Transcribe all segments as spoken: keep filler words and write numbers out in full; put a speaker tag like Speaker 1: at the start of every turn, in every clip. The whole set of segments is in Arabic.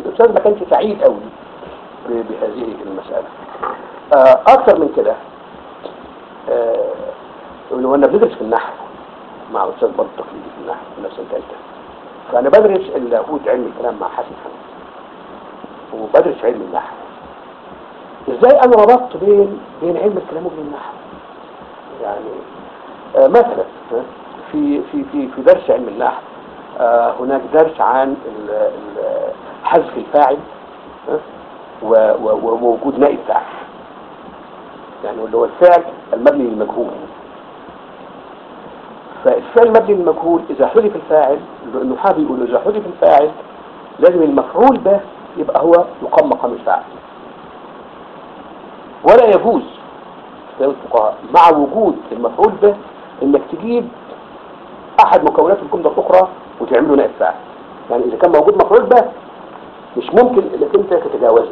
Speaker 1: الأستاذ ما كانش سعيد قوي بهذه المسألة. أكثر من كده، وأنا بدرس في النحو مع أستاذ برضه تقليدي في النحو في نفس الثالثة، فأنا بدرس اللاهوت علم الكلام مع حسن حمد وبدرس علم النحو. إزاي أنا ربطت بين بين علم الكلام وبين النحو؟ يعني آه مثلا في في في في درس علم النحو آه هناك درس عن حذف الفاعل ووجود نائب فاعل، يعني اللي هو الفعل المبني للمجهول. فالفعل المبني للمجهول إذا حذف الفاعل، النحاة بيقولوا إذا حذف الفاعل لازم المفعول به يبقى هو يقام مقام الفاعل، ولا يجوز مع وجود المفعول به انك تجيب احد مكونات الجمله الاخرى وتعمله نائب فاعل. يعني اذا كان موجود مفعول به مش ممكن انك انت تتجاوزه،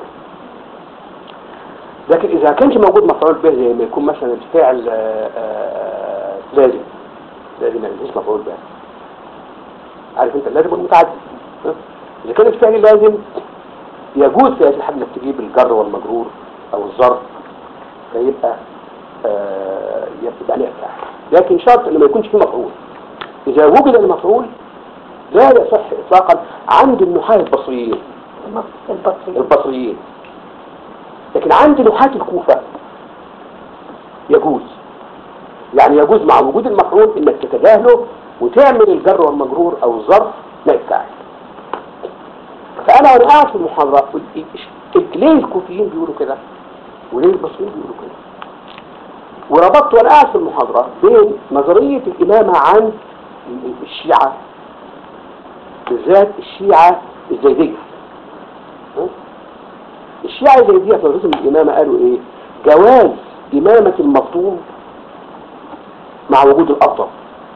Speaker 1: لكن اذا كانش موجود مفعول به زي ما يكون مثلا الفعل لازم لازم يعني مش مفعول به، عارف انت اللازم والمتعدي. اذا كان الفعل لازم يجوز في هذه الحالة انك تجيب الجر والمجرور او الظرف فيبقى آه يبقى نائب فاعل، لكن شرط انه ما يكونش فيه مفعول. اذا وجد المفعول لا يصح اطلاقا عند النحاة البصريين البصريين، لكن عند نحاة الكوفة يجوز. يعني يجوز مع وجود المفعول انك تتجاهله وتعمل الجر والمجرور او الظرف نائب فاعل. فانا وانا قاعد في المحاضرة ليه الكوفيين بيقولوا كده وليه البصريين بيقولوا كده؟ وربطت وانا قاعد في المحاضرة بين نظرية الإمامة عند الشيعة، بالذات الشيعة الزيدية. الشيعة الزيدية في نظرية الإمامة قالوا ايه؟ جواز إمامة المفضول مع وجود الأفضل.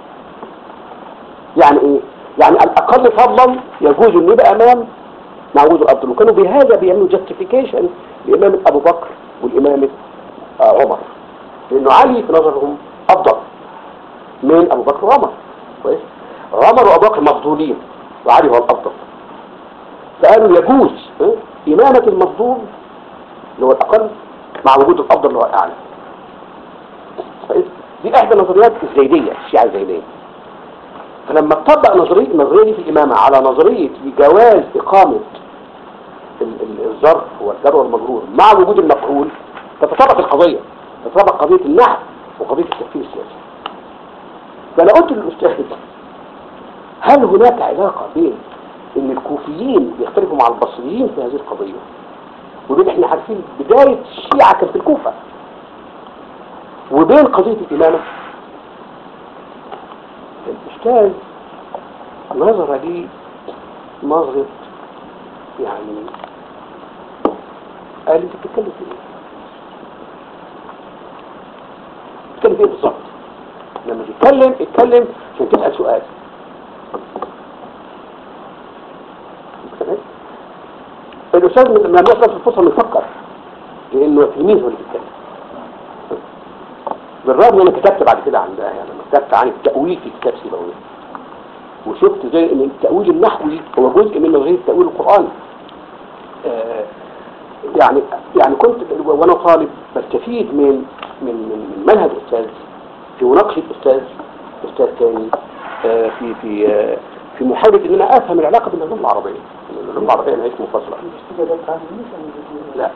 Speaker 1: يعني ايه؟ يعني الأقل فضلا يجوز أن يبقى أمام مع وجود الأفضل، وكانوا بهذا بيعملوا جاستيفيكيشن لإمامة أبو بكر والإمامة آه عمر، لأنه علي في نظرهم أفضل من أبو بكر وعمر. كويس؟ عمر وأبو بكر مفضولين وعلي هو الأفضل، فقالوا يجوز إمامة المفضول اللي هو الأقل مع وجود الأفضل اللي هو الأعلى. دي إحدى نظريات الزيدية، الشيعة الزيدية. فلما تطبق نظرية النظرية دي في الإمامة على نظرية جواز إقامة الظرف والجر والمجرور مع وجود المفعول، تتطابق القضية، تتطابق قضية النحو وقضية التفكير السياسي. فأنا قلت للأستاذ هل هناك علاقة بين إن الكوفيين بيختلفوا مع البصريين في هذه القضية، وبين إحنا عارفين بداية الشيعة كانت في الكوفة، وبين قضية الإمامة؟ الأستاذ نظر لي نظرة يعني قال لي انت بتتكلم في ايه؟ بتتكلم في ايه بالظبط؟ لما تتكلم اتكلم عشان تسأل سؤال. الأستاذ لما يصل في الفرصة يفكر لأنه التلميذ هو اللي بيتكلم. بالرغم ان انا كتبت بعد كده عن ده، يعني لما كتبت عن التأويل في كتاب سيبويه وشفت زي ان التأويل النحوي هو جزء من نظرية التأويل القرآني. آه يعني يعني كنت وانا طالب بستفيد من من من منهج استاذ في مناقشه استاذ استاذ ثاني آه في في آه في محاوله ان انا افهم العلاقه بين اللغه العربيه. اللغه العربيه ما هيش منفصله. لا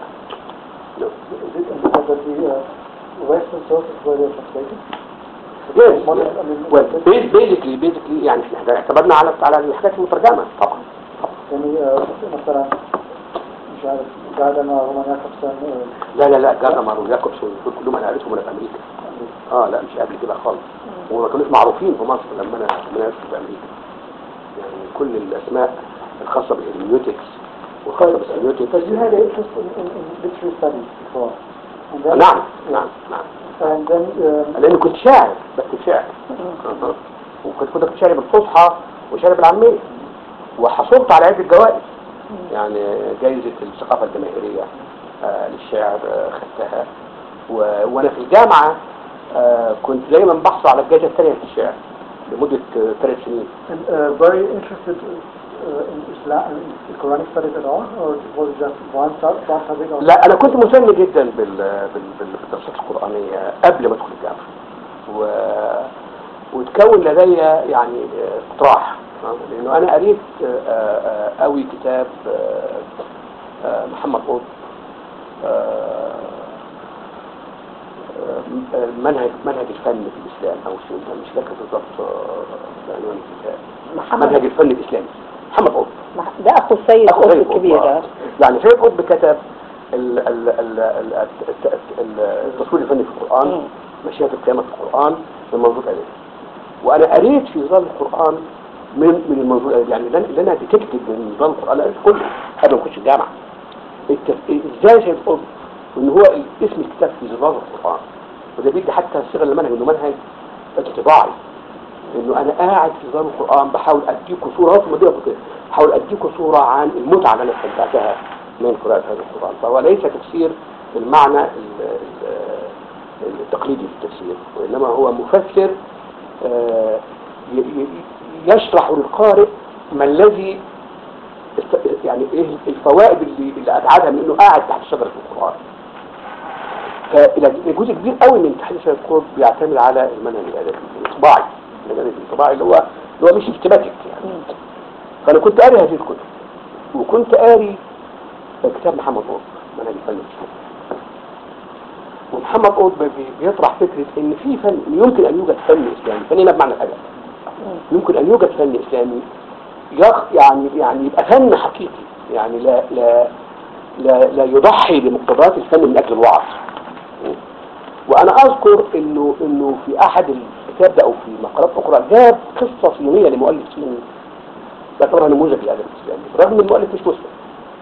Speaker 1: بيزيكلي بيزيكلي يعني احنا اعتمدنا على على الحاجات المترجمه طبعا.
Speaker 2: يعني مثلا مش عارف جاردنر ورومان ياكوبسون.
Speaker 1: لا لا لا جاردنر وياكوبسون دول كلهم انا قريتهم في امريكا. اه لا مش قبل كده خالص، وما كانوش معروفين في مصر لما انا لما انا في امريكا. يعني كل الاسماء الخاصه بالهيرميوتكس والخاصه بالسيميوتكس
Speaker 2: هذا يخص literary studies before.
Speaker 1: نعم نعم نعم.
Speaker 2: and then
Speaker 1: لأني كنت شاعر بكتب شعر وكنت كنت بكتب شعر بالفصحى وشعر بالعامية، وحصلت على عدة جوائز. يعني جائزة الثقافة الجماهيرية آه للشعر آه خدتها، وانا في الجامعة آه كنت دايما بحصل على الجائزة الثانية في الشعر لمدة ثلاث سنين.
Speaker 2: and uh, very interested uh, in Islam, in Quranic studies at all, or was it just one, sub- one subject? Or
Speaker 1: لا انا كنت مهتم جدا بال... بال... بال- بالدراسات القرآنية قبل ما ادخل الجامعة و... وتكون لدي يعني اقتراح، لانه انا قريت آه، آه، قوي كتاب آه، آه، محمد قطب آه، آه، منهج منهج الفن في الاسلام او شيء، مش فاكر بالضبط آه، عنوان الكتاب.
Speaker 3: محمد
Speaker 1: منهج الفن الاسلامي محمد قطب.
Speaker 3: مح- ده اخو السيد
Speaker 1: أخو
Speaker 3: قطب
Speaker 1: سيد قطب،
Speaker 3: الكبير
Speaker 1: آه.
Speaker 3: ده.
Speaker 1: يعني سيد قطب كتب ال- ال- ال- ال- الت- ال- التصوير الفني في القرآن،
Speaker 3: مم.
Speaker 1: مشاهد القيامة في القرآن من منظور أدبي، وأنا قريت في ظل القرآن من من المنظور الأدبي، يعني لأن أنا ديتكتد من ظل القرآن، أنا قريت كله قبل ما أخش الجامعة. التف- إزاي سيد قطب إن هو اسم الكتاب في ظلال القرآن، وده بيدي حتى صيغة المنهج إنه منهج انطباعي، إنه أنا قاعد في ظلال القرآن بحاول أديكوا صورة في مدينة كده، بحاول أديكوا صورة عن المتعة اللي أنا استمتعتها من قراءة هذا القرآن. فهو ليس تفسير بالمعنى ال- ال- التقليدي في التفسير، وإنما هو مفسر آه، ي- ي- يشرح للقارئ ما الذي است- يعني ايه الفوائد اللي اللي اتعادها من انه قاعد تحت شجره القران. فالى جزء كبير قوي من تحديث القرآن بيعتمد على المنهج الادبي الانطباعي، المنهج الانطباعي اللي هو اللي هو مش سيستماتيك يعني. فانا كنت قاري هذه الكتب، وكنت قاري كتاب محمد قطب منهج الفن الاسلامي. ومحمد قطب بي- بيطرح فكره ان في فن يمكن ان يوجد فن اسلامي، فن هنا بمعنى الادب، يمكن ان يوجد فن اسلامي يخ يعني يعني يبقى فن حقيقي، يعني لا لا لا, لا يضحي بمقتضيات الفن من اجل الوعظ. وانا اذكر انه انه في احد الكتاب ده او في مقالات اخرى جاب قصه صينيه لمؤلف صيني باعتبارها نموذج للادب الاسلامي، رغم ان المؤلف مش مسلم.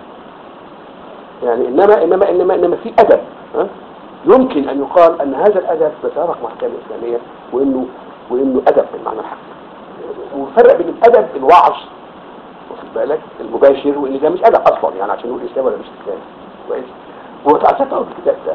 Speaker 1: يعني انما انما انما انما في ادب، ها؟ يمكن ان يقال ان هذا الادب بيتوافق مع الاحكام الاسلاميه، وانه وانه ادب بالمعنى الحقيقي. وفرق بين الادب الوعظ واخد بالك المباشر، وان ده مش ادب اصلا، يعني عشان نقول اسلام ولا مش اسلام كويس. وتعرفت اول الكتاب ده،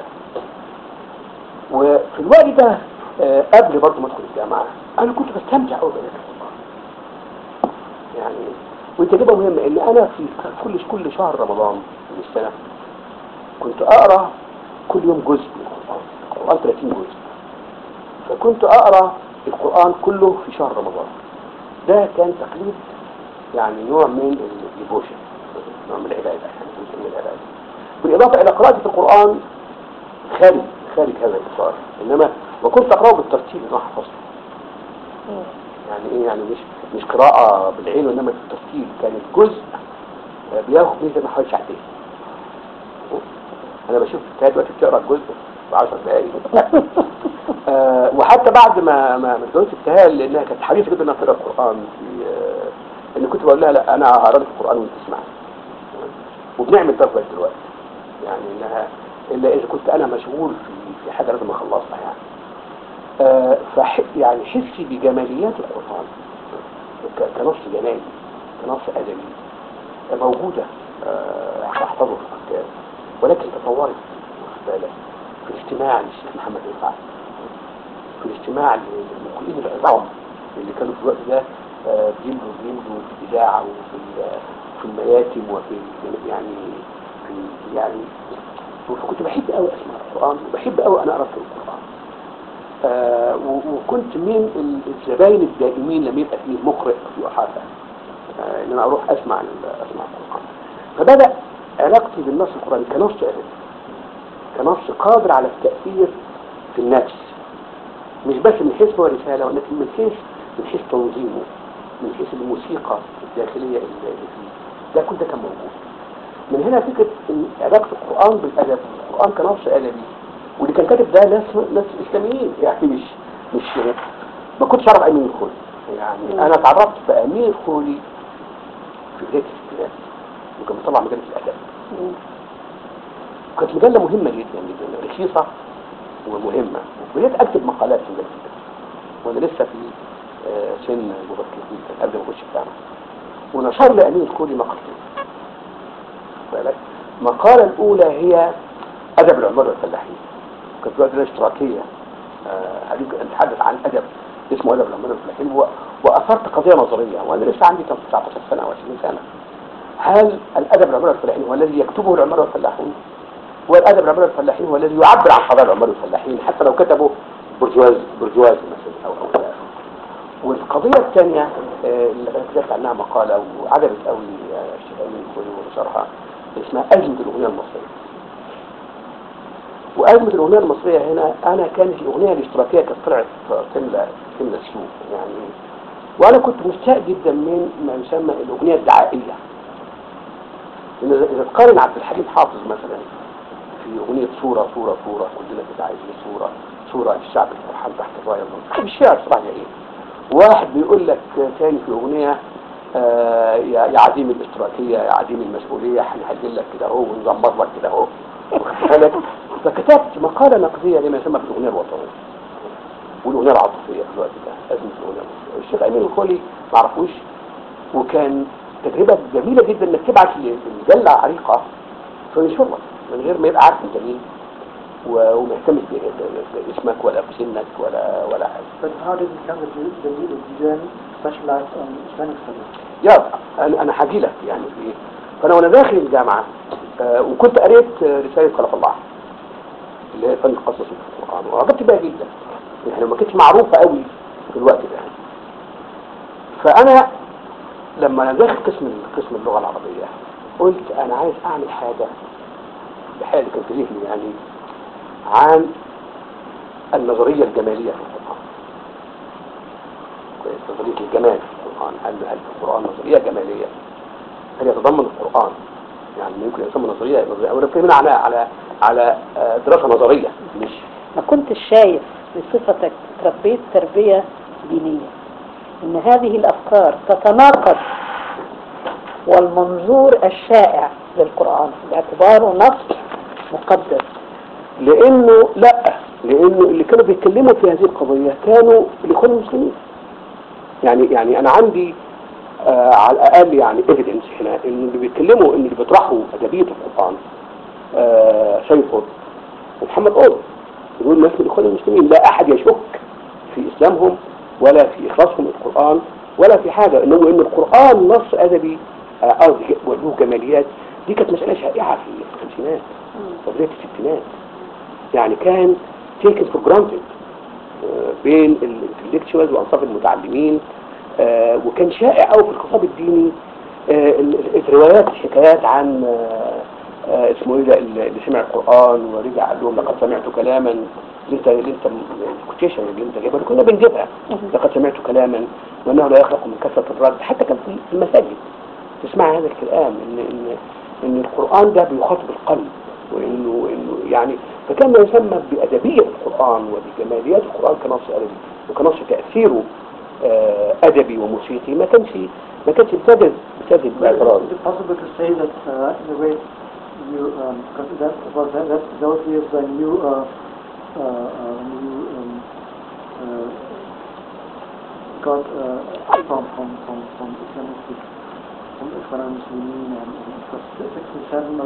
Speaker 1: وفي الوقت ده آه، قبل برضه ما ادخل الجامعه انا كنت بستمتع قوي بقراءه القران. يعني والتجربه مهمه ان انا في كل كل شهر رمضان من السنه كنت اقرا كل يوم جزء من القران، القران ثلاثين جزء، فكنت اقرا القران كله في شهر رمضان. ده كان تقليد، يعني نوع من الديفوشن، نوع من العباده، يعني جزء من العباده، بالاضافه الى قراءتي في القران خارج خارج هذا الاطار. انما وكنت اقراه بالترتيب نوع حفظه، يعني ايه، يعني مش مش قراءه بالعين وانما بالترتيب. كان الجزء بياخد مني زي حوالي ساعتين. انا بشوف الكتاب دلوقتي بتقرا الجزء في عشر دقائق. آه وحتى بعد ما ما ما اتجوزت ابتهال، لانها كانت حريصه جدا انها تقرا القران، في آه ان كنت بقول لها لا انا هقرا لك القران وانت تسمعي، وبنعمل ده لغايه دلوقتي. يعني انها الا اذا كنت انا مشغول في في حاجه لازم اخلصها يعني. آه فح يعني حسي بجماليات القران ك- كنص جمالي، كنص ادبي موجوده آه احفظه في الكتاب، ولكن تطورت واخد بالك في الاستماع للشيخ محمد رفعت، في الاستماع للمقيمين العظام اللي كانوا في الوقت ده آه بيملوا بيملوا في الاذاعه وفي ال- في المياتم وفي يعني في يعني. فكنت بحب قوي اسمع القران، وبحب قوي انا اقرا في القران. آه وكنت من الزباين الدائمين لما يبقى فيه مقرئ في احاطه آه ان انا اروح اسمع اسمع القران. فبدا علاقتي بالنص القراني كنص ادبي، كنص قادر على التاثير في النفس، مش بس من حيث هو رساله، ولكن من حيث من حيث تنظيمه، من حيث الموسيقى الداخليه اللي فيه. ده كل ده كان موجود. من هنا فكره ان علاقه القران بالادب، القران كنص ادبي، واللي كان كاتب ده ناس ناس اسلاميين، يعني مش مش ما كنتش اعرف امين الخولي. يعني انا اتعرفت بامين الخولي في بدايه الستينات، وكان بيطلع مجله الادب، وكانت مجله مهمه جدا جدا، رخيصه ومهمه، وبدأت اكتب مقالات في مجله الادب وانا لسه في آه سن مبكر جدا قبل ما اخش الجامعه. ونشر لي امين الخولي مقالتين. المقاله الاولى هي ادب العمال والفلاحين، كانت وقت اشتراكيه، هنتحدث عن ادب اسمه أدب العمال والفلاحين، و- وأثرت قضية نظرية وأنا لسه عندي تسعتاشر سنة أو عشرين سنة. هل الأدب العمال والفلاحين هو الذي يكتبه العمال والفلاحون؟ والأدب العمال والفلاحين هو الذي يعبر عن قضايا العمال والفلاحين حتى لو كتبوا برجواز برجواز مثلا أو أو لا. والقضية الثانية آه، اللي أنا كتبت عنها مقالة وعجبت قوي الشيخ أمين الكويني وشرحها، اسمها أزمة الأغنية المصرية. وأزمة الأغنية المصرية هنا أنا كانت الأغنية الاشتراكية كانت طلعت تملى تملى السوق يعني، وأنا كنت مستاء جدا من ما يسمى الأغنية الدعائية. إن إذا تقارن عبد الحليم حافظ مثلا في أغنية صورة صورة صورة كلنا كده عايزين صورة صورة الشعب الفرحان تحت الراية المنصورة، الشعر صراحة إيه؟ واحد بيقول لك تاني في أغنية آه يا يا عديم الاشتراكية يا عديم المسؤولية هنهجل لك كده اهو ونزمر لك كده اهو. فكتبت مقالة نقدية لما يسمى بالأغنية الوطنية والأغنية العاطفية في الوقت ده، أزمة الأغنية المصرية. الشيخ أمين الكولي ما عرفوش، وكان تجربة جميلة جدا انك تبعت لمجلة عريقة تنشر لك من غير ما يبقى عارف انت مين وما يهتمش باسمك ولا بسنك ولا ولا حاجة.
Speaker 2: But how did it come that you, that you, that you then specialized on Islamic studies?
Speaker 1: يا انا انا هاجي لك يعني في ايه. فانا وانا داخل الجامعة آه وكنت قريت رسالة خلف الله اللي هي فن القصص في القرآن وعجبت بها جدا يعني، ما كانتش معروفة قوي في الوقت ده. فانا لما انا داخل قسم قسم اللغة العربية قلت انا عايز اعمل حاجة بحالي كان في ذهني يعني عن النظرية الجمالية في القرآن. نظرية الجمال في القرآن، هل هل في القرآن نظرية جمالية؟ هل يتضمن القرآن يعني ممكن يسمى نظرية نظرية أو نتكلم على على على دراسة نظرية مش
Speaker 3: ما كنتش شايف بصفتك تربيت تربية دينية ان هذه الافكار تتناقض والمنظور الشائع للقرآن باعتباره نص مقدس؟
Speaker 1: لانه لا لانه اللي كانوا بيتكلموا في هذه القضية كانوا الاخوان المسلمين يعني يعني انا عندي آه على الاقل يعني ايفيدنس هنا ان اللي بيتكلموا ان اللي بيطرحوا ادبية القرآن آه سيد قطب ومحمد قطب يقول الناس من الاخوان المسلمين لا احد يشك في اسلامهم ولا في اخلاصهم القرآن ولا في حاجة، انه ان القرآن نص ادبي ارض وله جماليات. دي كانت مسألة شائعة في الخمسينات وبداية الستينات يعني، كان taken for granted بين الانتلكتشوالز وانصاف المتعلمين، وكان شائع قوي في الخطاب الديني الروايات الحكايات عن اسمه ايه ده اللي سمع القرآن ورجع قال لهم لقد سمعت كلاما اللي انت اللي انت الكوتيشن اللي انت جايبها كنا بنجيبها لقد سمعت كلاما وانه لا يخلق من كثرة الرد. حتى كان في المساجد تسمع هذا الكلام ان ان ان القرآن ده بيخاطب القلب وانه انه يعني، فكان ما يسمى بأدبية القرآن وبجماليات القرآن كنص أدبي وكنص تأثيره أدبي وموسيقي ما كانش ما كانش بسبب بسبب الاعتراض.
Speaker 2: Is it possible to say that uh, in a way you um, that was that, that those years when you uh, uh, when you um, uh, got uh, from from from from Islamic from Ikhwan Muslimin and sixty-seven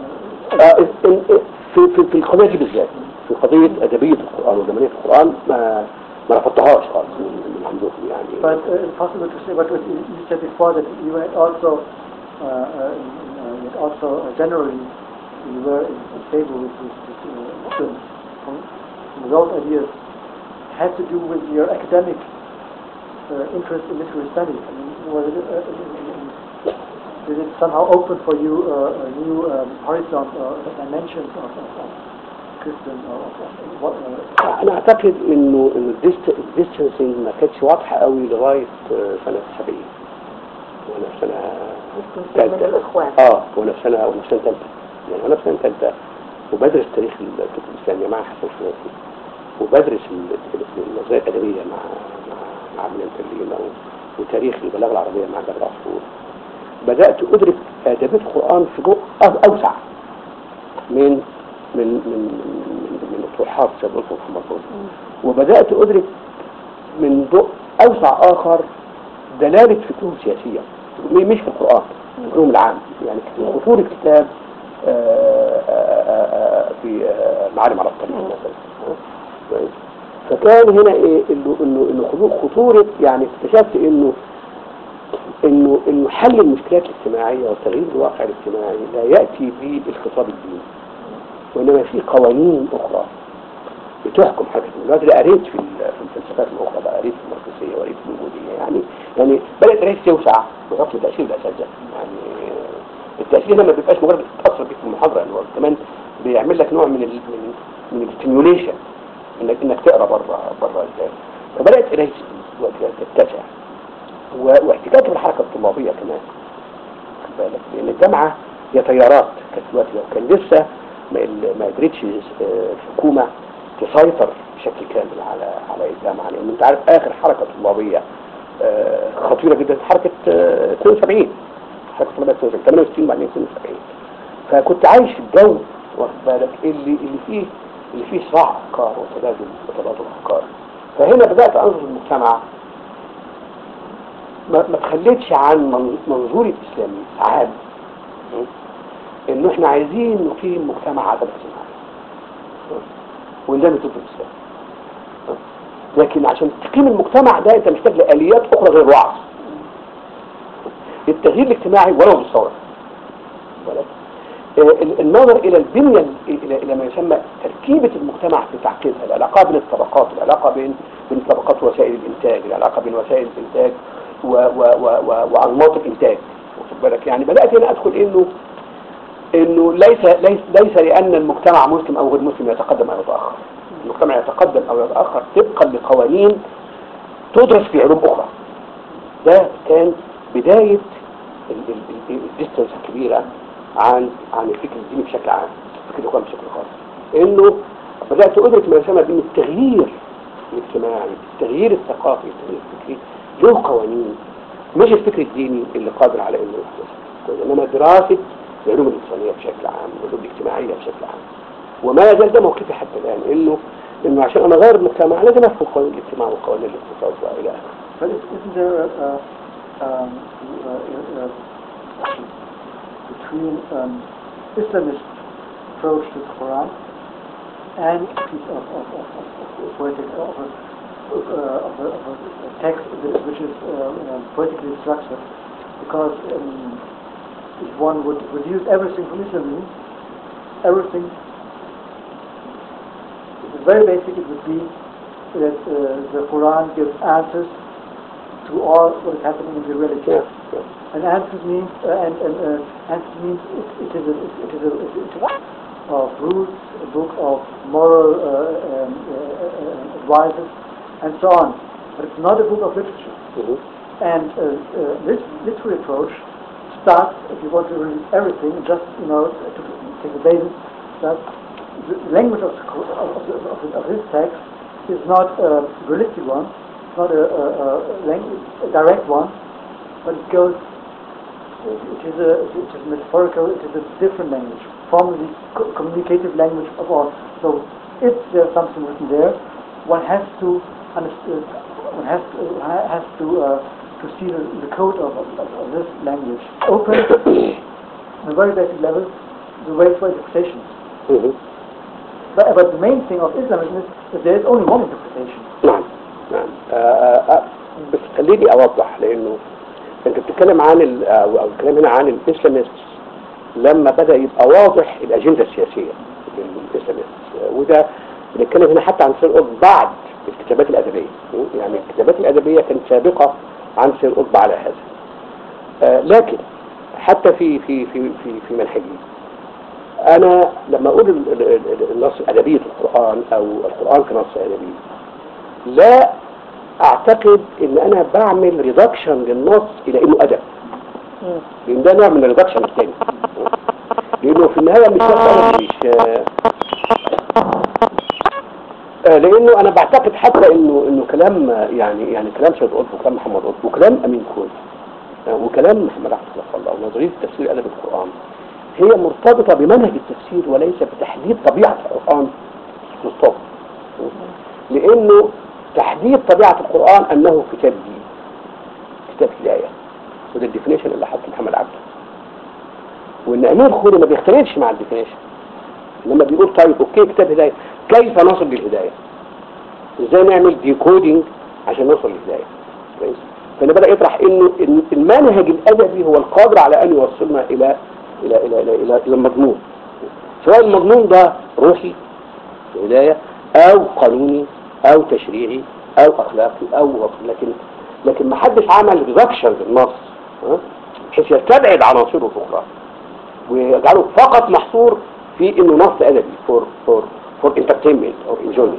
Speaker 1: في في في القضية دي بالذات في قضية أدبية القرآن وجمالية القرآن ما ما رفضتهاش خالص من عندهم يعني.
Speaker 2: But uh, it's possible to say what you said before that you were also uh, uh, uh, also uh, generally you were in favor with this Muslims. Uh, those ideas had to do with your academic uh, interest in literary studies. I mean, was it, uh, uh, did it somehow open for you uh, a new um, horizon or dimensions of, of, of Christian or of, of what? Uh,
Speaker 1: أنا أعتقد إنه إنه الديستنسينج ما كانتش واضحة قوي لغاية سنة سبعين وأنا في سنة ثالثة. آه وأنا في سنة وأنا في سنة ثالثة يعني وأنا في سنة ثالثة وبدرس تاريخ الكتب الإسلامية مع حسن شوقي وبدرس النظرية الأدبية مع مع مع ابن الكليم وتاريخ البلاغة العربية مع جابر عصفور. بدأت أدرك أدبية القرآن في ضوء أوسع من من من من من اطروحات سيد قطب محمد قطب، وبدأت أدرك من ضوء أوسع آخر دلالة فكرهم سياسية مش في القرآن فكرهم العام يعني خطور الكتاب في معالم على الطريق مثلا. فكان هنا ايه انه انه انه خطوره، يعني اكتشفت انه انه انه حل المشكلات الاجتماعيه وتغيير الواقع الاجتماعي لا ياتي بالخطاب الديني، وانما في قوانين اخرى بتحكم حاجه. دلوقتي ده قريت في في الفلسفات الاخرى بقى، قريت في الماركسيه وقريت في الوجوديه، يعني يعني بدات قرايه توسع بحكم تاثير الاساتذه. يعني التاثير هنا ما بيبقاش مجرد تاثر بيك في المحاضره، يعني كمان بيعمل لك نوع من ال من من الستيميوليشن، انك انك تقرا بره بره الكتاب. فبدات قرايتي تتسع، واحتكاكي بالحركه الطلابيه كمان، خد بالك، لان الجامعه هي تيارات. كانت دلوقتي لو كان لسه ما قدرتش الحكومه تسيطر بشكل كامل على على الجامعه، لان انت عارف اخر حركه طلابيه خطيره جدا حركه اثنين وسبعين، حركه طلابيه ثمانية وستين وبعدين اثنين وسبعين. فكنت عايش في الجو، واخد بالك، اللي اللي فيه اللي فيه صراع افكار وتبادل وتبادل افكار. فهنا بدات انظر المجتمع، ما ما تخليتش عن منظوري الاسلامي عام انه احنا عايزين نقيم مجتمع عدم اجتماعي وندمج ضد الاسلام. لكن عشان تقيم المجتمع ده انت محتاج لآليات اخرى غير الوعظ، التغيير الاجتماعي ولو بالصوره. النظر الى البنيه، الى الى ما يسمى تركيبه المجتمع في تعقيدها، العلاقه بين الطبقات، العلاقه بين بين طبقات وسائل الانتاج، العلاقه بين وسائل الانتاج وانماط الانتاج، واخد بالك. يعني بدات هنا ادخل انه انه ليس ليس ليس لان المجتمع مسلم او غير مسلم يتقدم او يتاخر. المجتمع يتقدم او يتاخر طبقا لقوانين تدرس في علوم اخرى. ده كان بدايه الديستنس الكبيره عن عن الفكر الديني بشكل عام، الفكر الاخواني بشكل خاص. انه بدات ادرك ما يسمى بان التغيير الاجتماعي، التغيير الثقافي، التغيير الفكري له قوانين، مش الفكر الديني اللي قادر على انه يحدث، انما دراسه العلوم الانسانيه بشكل عام والعلوم الاجتماعيه بشكل عام. وما يزال ده موقفي حتى الان، انه انه عشان انا اغير المجتمع لازم افهم قوانين الاجتماع وقوانين الاقتصاد والى اخره.
Speaker 2: But isn't there a, um, a, a, a between um, Islamist approach to the Quran and a piece of, of, of, of, of poetic of a, uh, of, a, of a text which is uh, you know, poetically structured? Because um, if one would reduce everything from Islam, everything, very basic, it would be that uh, the Quran gives answers to all what is happening in the religion.
Speaker 1: Yes, yes.
Speaker 2: And answers means, uh, and, and uh, answers means it, it is a, it is a, it is a of rules, a book of moral uh, um, uh, uh, advices, and so on. But it's not a book of literature.
Speaker 1: Mm-hmm.
Speaker 2: And uh, uh, this literary approach starts, if you want to release everything, just, you know, to take the basis, that the language of, the, of, the, of, the, of this text is not a realistic one, it's not a, a, a, language, a direct one, but it goes, it, it, is a, it is metaphorical, it is a different language from the co communicative language of all. So if there's something written there, one has to understand, one has to, has to uh, to see the, the code of, of, of this language. Open, on a very basic level, the way for interpretation.
Speaker 1: Mm-hmm.
Speaker 2: but, but the main thing of Islamism is that there is only one interpretation.
Speaker 1: نعم نعم آه آه بس خليني أوضح، لأنه أنت بتتكلم عن ال أو الكلام هنا عن الإسلاميست لما بدأ يبقى واضح الأجندة السياسية للإسلاميست، وده بنتكلم هنا حتى عن سير قطب بعد الكتابات الأدبية. يعني الكتابات الأدبية كانت سابقة عن سير قطب على هذا. آه لكن حتى في في في في في منهجي أنا لما أقول النص أدبية القرآن أو القرآن كنص أدبي، لا أعتقد إن أنا بعمل ريدكشن للنص إلى إنه أدب، لأن ده نوع من الريدكشن الثاني، لأنه في النهاية مش مش آه لأنه أنا بعتقد حتى إنه إنه كلام يعني يعني كلام سيد قطب وكلام محمد قطب وكلام أمين كوي وكلام محمد أحمد الله ونظرية تفسير أدب القرآن هي مرتبطة بمنهج التفسير وليس بتحديد طبيعة القرآن بالضبط. لأنه تحديد طبيعة القرآن أنه كتاب دين، كتاب هداية، وده الديفينيشن اللي حطه محمد عبده. وإن أمير خوري ما بيختلفش مع الديفينيشن، لما بيقول طيب أوكي كتاب هداية، كيف نصل للهداية؟ ازاي نعمل ديكودينج عشان نوصل للهدايه. كويس. فانا بدا يطرح انه إن المنهج الادبي هو القادر على ان يوصلنا الى الى الى الى, إلى, إلى المضمون، سواء المضمون ده روحي في هدايه او قانوني او تشريعي او اخلاقي او وصل. لكن لكن ما حدش عمل ريدكشن للنص بحيث يستبعد عناصره الاخرى ويجعله فقط محصور في انه نص ادبي فور فور فور انترتينمنت او انجويمنت.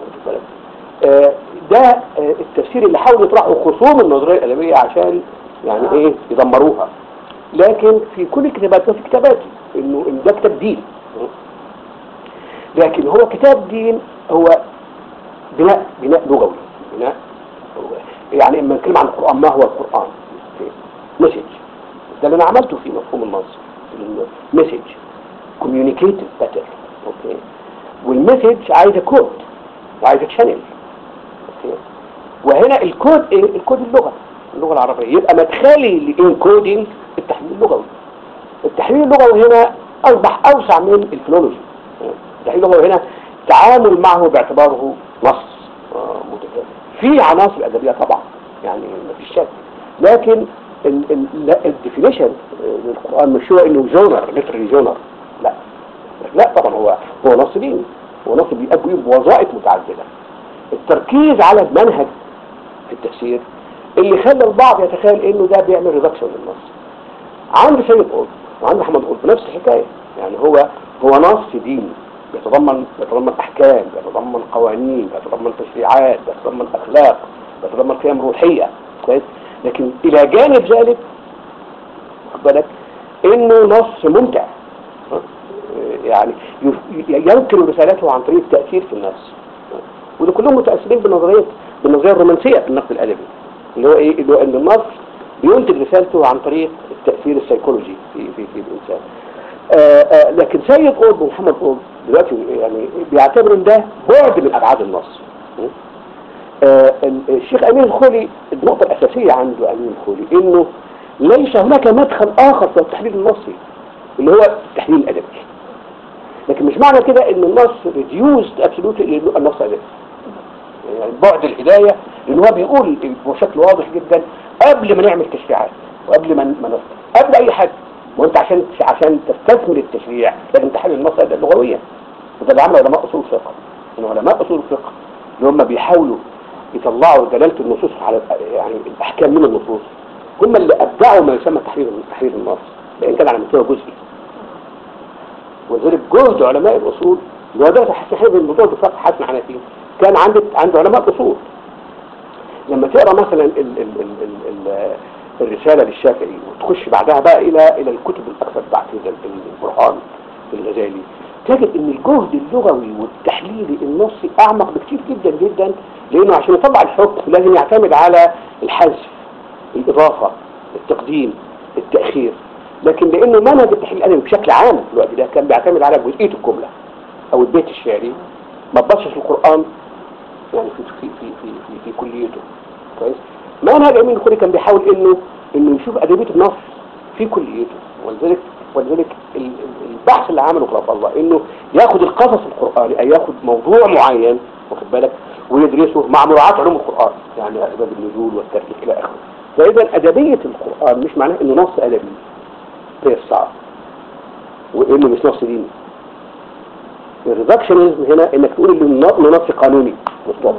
Speaker 1: ده آه التفسير اللي حاول يطرحه خصوم النظريه الادبيه عشان يعني ايه يدمروها. لكن في كل كتابات وفي كتاباتي انه إن ده كتاب دين، لكن هو كتاب دين هو بناء بناء لغوي، بناء يعني لما نتكلم عن القرآن ما هو القرآن؟ مسج. ده اللي انا عملته في مفهوم النص، مسج كوميونيكيتيف باتر. اوكي. والمسج عايزه كود وعايزه شانل. اوكي. وهنا الكود ايه؟ الكود اللغه اللغه العربيه، يبقى مدخلي للانكودينج التحليل اللغوي. التحليل اللغوي هنا اصبح اوسع من الفلولوجي. التحليل اللغوي هنا تعامل معه باعتباره نص متكامل. في عناصر ادبيه طبعا يعني ما فيش شك، لكن الديفينيشن للقران مش هو انه جونر ليتري جونر، لا لا طبعا هو هو نص ديني، هو نص بيقوم بوظائف متعدده. التركيز على المنهج في التفسير اللي خلى البعض يتخيل انه ده بيعمل ريدكشن للنص. عند سيد قطب وعند احمد قطب نفس الحكايه، يعني هو هو نص ديني بيتضمن بيتضمن احكام، بيتضمن قوانين، بيتضمن تشريعات، بيتضمن اخلاق، بيتضمن قيم روحيه. كويس. لكن الى جانب ذلك خد بالك انه نص ممتع، يعني يمكن رسالته عن طريق التاثير في الناس، وده كلهم متاثرين بالنظريه بالنظريه الرومانسيه في النقد الادبي، اللي هو ايه؟ اللي هو ان النص بينتج رسالته عن طريق التاثير السيكولوجي في في في الانسان. آآ آآ لكن سيد قطب ومحمد قطب دلوقتي يعني بيعتبروا ان ده بعد من ابعاد النص. الشيخ امين الخولي النقطه الاساسيه عنده امين الخولي انه ليس هناك مدخل اخر في التحليل النصي اللي هو التحليل الادبي. لكن مش معنى كده ان النص ريديوزد ابسولوتلي لانه النص ادبي. يعني بعد الهدايه لان هو بيقول بشكل واضح جدا قبل ما نعمل تشريعات وقبل ما نصدر قبل اي حاجه، وانت عشان عشان تستثمر التشريع لازم تحلل النص لغويا. وده اللي عمله علماء اصول الفقه. ان علماء اصول الفقه اللي هم بيحاولوا يطلعوا دلاله النصوص على يعني الاحكام من النصوص، هم اللي ابدعوا ما يسمى تحرير تحرير النص، لان كان على مستوى جزئي. وذلك جهد علماء الاصول اللي هو ده تحرير الموضوع بفقه حسن حنفي كان عند عند علماء الاصول. لما تقرا مثلا ال ال ال ال ال الرساله للشافعي وتخش بعدها بقى الى الى الكتب الاكثر بعد كده البرهان الغزالي، تجد ان الجهد اللغوي والتحليلي النصي اعمق بكثير جدا جدا، لانه عشان يطلع الحكم لازم يعتمد على الحذف، الاضافه، التقديم، التاخير. لكن لانه منهج التحليل الادبي بشكل عام في الوقت ده كان بيعتمد على جزئيه الجمله او البيت الشعري، ما تبصش القران يعني في في في في في, في كليته. كويس. منهج امين الخولي كان بيحاول انه انه يشوف ادبيه النص في كليته، ولذلك ولذلك البحث اللي عمله خلف الله انه ياخد القصص القراني اي ياخد موضوع معين واخد بالك ويدرسه مع مراعاه علوم القران، يعني اسباب النزول والترتيب الى اخره. فاذا ادبيه القران مش معناه انه نص ادبي غير صعب وانه مش نص ديني. الريدكشنزم هنا انك تقول انه نص قانوني مصطلح،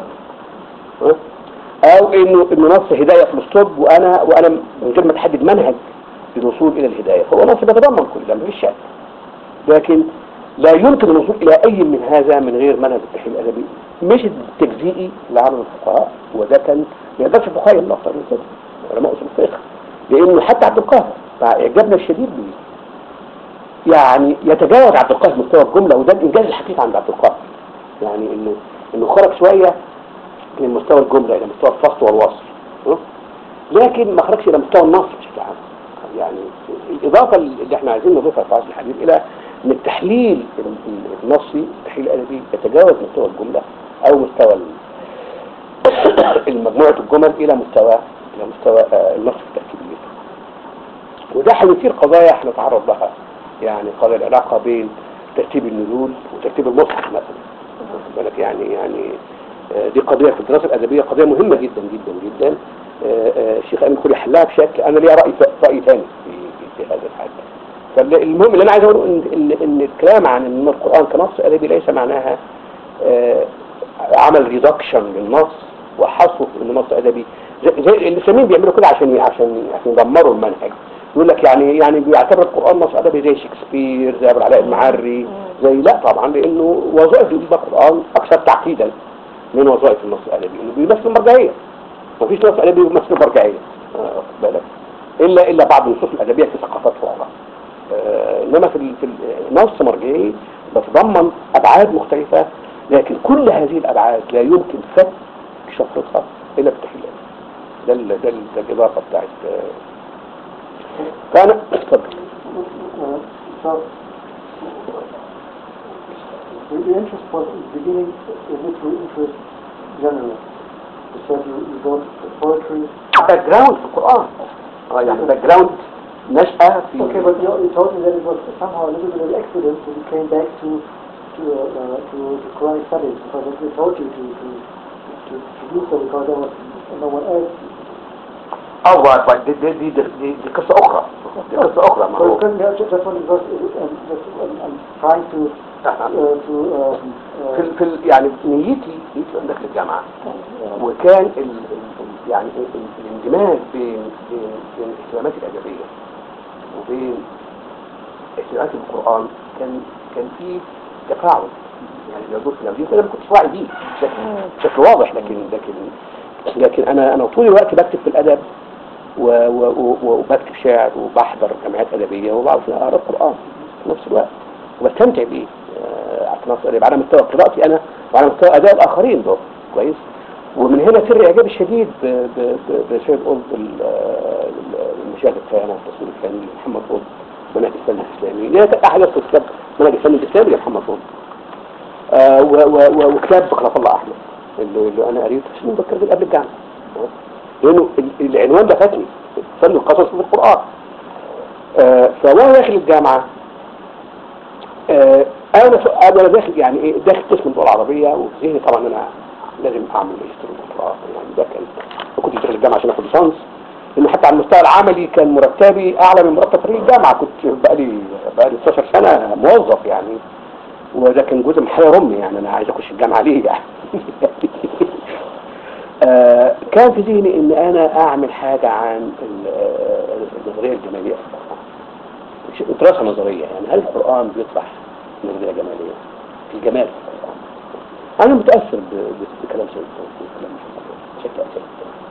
Speaker 1: او انه انه نص هدايه في الاسطوب وانا وانا من غير ما تحدد منهج للوصول الى الهدايه، هو نص بيتضمن كل ده مفيش شك. لكن لا يمكن الوصول الى اي من هذا من غير منهج التحليل الادبي، مش التجزئي اللي عمله الفقهاء، وده كان ما يقدرش الفقهاء يمنعوا اكتر من كده علماء اصول الفقه، لانه حتى عبد القاهر مع اعجابنا الشديد بيه يعني يتجاوز عبد القاهر مستوى الجمله، وده الانجاز الحقيقي عند عبد القاهر، يعني انه انه خرج شويه من مستوى الجمله الى مستوى الفصل والوصل، لكن ما خرجش الى مستوى النص بشكل عام. يعني الاضافه اللي احنا عايزين نضيفها في عصر الحديث الى ان التحليل النصي التحليل الادبي يتجاوز مستوى الجمله او مستوى المجموعه الجمل الى مستوى الى مستوى النص التركيبيته. وده هيثير قضايا احنا نتعرض لها، يعني قضايا العلاقه بين ترتيب النزول وترتيب المصحف مثلا، بالك يعني يعني دي قضية في الدراسة الأدبية قضية مهمة جدا جدا جدا. الشيخ أمين خلي حلها بشكل أنا ليا رأي رأي ثاني في, في, في هذا الحاجة. فالمهم اللي أنا عايز أقوله إن, إن, إن الكلام عن إن القرآن كنص أدبي ليس معناها عمل ريدكشن للنص وحصره إنه نص أدبي زي, زي الإسلاميين بيعملوا كده عشان عشان عشان يدمروا المنهج. يقول لك يعني يعني بيعتبر القرآن نص أدبي زي شكسبير زي أبو العلاء المعري زي لا طبعا، لأنه وظائف القرآن أكثر تعقيدا من وظائف النص الأدبي، إنه بيمثل مرجعية. مفيش نص أدبي بيمثل مرجعية آه بالك إلا إلا بعض النصوص الأدبية في ثقافات أخرى. آه إنما في في النص مرجعي بتضمن أبعاد مختلفة، لكن كل هذه الأبعاد لا يمكن فك شفرتها إلا بالتحليل. ده ال ده, ال ده الإضافة بتاعت آه فأنا اتفضل.
Speaker 2: The interest was beginning literary interest generally. You said you, you got poetry.
Speaker 1: باك جراوند في القرآن. اه يعني باك جراوند نشأة في.
Speaker 2: Okay, but you, you told me that it was somehow a little bit of accident when you came back to to uh, uh, to, to Quranic studies, because they told you to to to, to do so because there was no one else.
Speaker 1: Oh, right, right. دي دي دي دي, دي قصة أخرى. دي قصة أخرى. ما هو.
Speaker 2: So just just one because I'm, I'm trying to uh, to um, uh,
Speaker 1: في في يعني نيتي نيتي عندك في الجامعة وكان ال ال يعني الاندماج بين بين بين الاهتمامات الأدبية وبين اهتمامات القرآن كان كان في تفاعل يعني لو دوت لو دي انا ما كنتش واعي بيه بشكل بشكل واضح، لكن لكن لكن انا انا طول الوقت بكتب في الأدب وبكتب شعر وبحضر جمعيات أدبية وبعرف أقرأ القرآن في نفس الوقت وبستمتع بيه على مستوى قراءتي أنا وعلى مستوى أداء الآخرين دول كويس. ومن هنا سر إعجابي الشديد بشيء قلب المشاهد الثاني والتصوير الثاني محمد قلب منهج الفن الإسلامي. ليه أحد يصف كتاب منهج الفن الإسلامي لمحمد قلب وكتاب بقرة الله أحمد اللي, اللي أنا قريته اسمه بكر قبل الجامعة، لأنه العنوان ده فاتني فن القصص في القرآن. فوانا داخل الجامعة انا انا داخل يعني ايه داخل قسم اللغه العربيه وفي ذهني طبعا انا لازم اعمل ماجستير دكتوراه، يعني ده كان كنت داخل الجامعه عشان اخد ليسانس، لانه حتى على المستوى العملي كان مرتبي اعلى من مرتب فريق الجامعه. كنت بقالي بقالي ستاشر سنه موظف يعني، وده كان جزء من حياه امي يعني انا عايز اخش الجامعه ليه يعني. آه كان في ذهني ان انا اعمل حاجه عن النظريه الجماليه في القرآن، دراسه نظريه يعني هل القرآن بيطرح نظريه جماليه في الجمال في القرآن. انا متاثر بكلام سيد وكلام بشكل اساسي.